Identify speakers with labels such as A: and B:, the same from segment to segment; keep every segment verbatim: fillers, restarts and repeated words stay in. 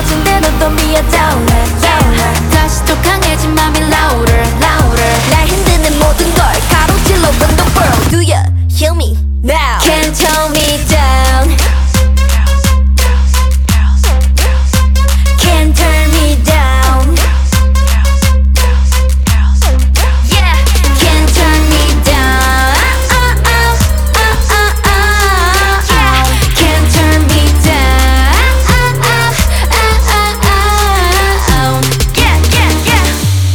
A: 멋진 대로 don't be a downer, downer. 다시 또 강해진 맘이 louder, louder. 날 흔드는 모든 걸 가로질러 run the world. Do you hear me now? Can't tell me down. Can't turn me down. Yeah, can't turn me down. Oh, oh, oh, oh, oh, yeah, can't turn me down. Oh, oh, oh, oh, oh, yeah, yeah, yeah.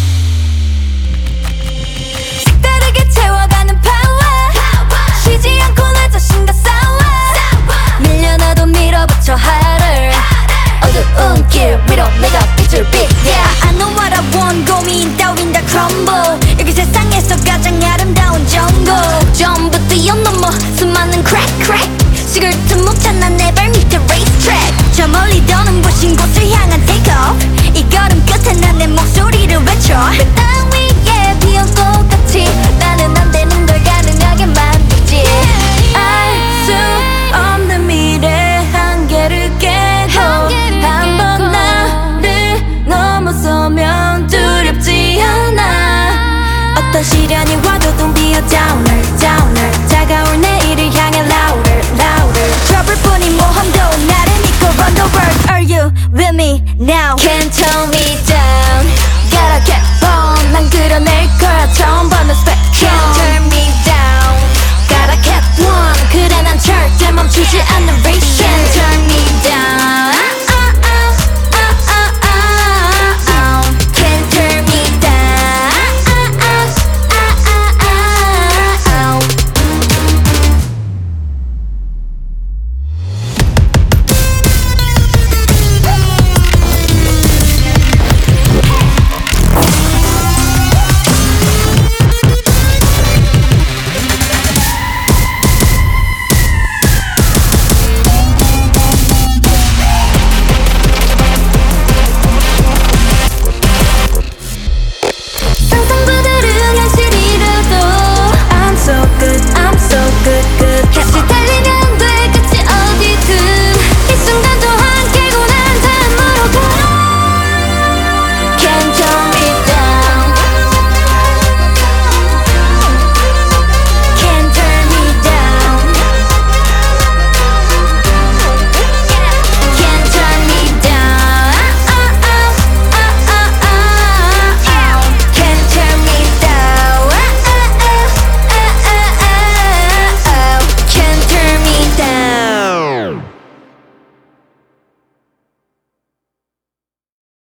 A: 색다르게 채워가는 power. 쉬지 않고 내 자신과 싸워. 밀려나도 밀어붙여 harder. 어두운 길 위로 내가 빛을 빛. Yeah, I know what I want. 고민 따윈 다 crumble. 여기 세상에서 가장 아름다운 정보. 전부 뛰어넘어 수많은 crack crack. 식을 틈 못 찾나 내 발밑에 racetrack. 저 멀리 떠는 부신 곳을 향한 take off. 이 걸음 끝에 난 내 목소리를 외쳐. 땅 위에 비온 꽃같이 나는 안 되는 걸 가능하게 만들지. 알 수 없는 미래 한계를 깨고 한번 나를 넘어서면 두렵지 않아. 어떤 시련이 와도 don't be a downer, downer. 다가올 내일을 향해 louder, louder. trouble 뿐인 모험도 나를 믿고 run the world. Are you with me now? Can't tell me down.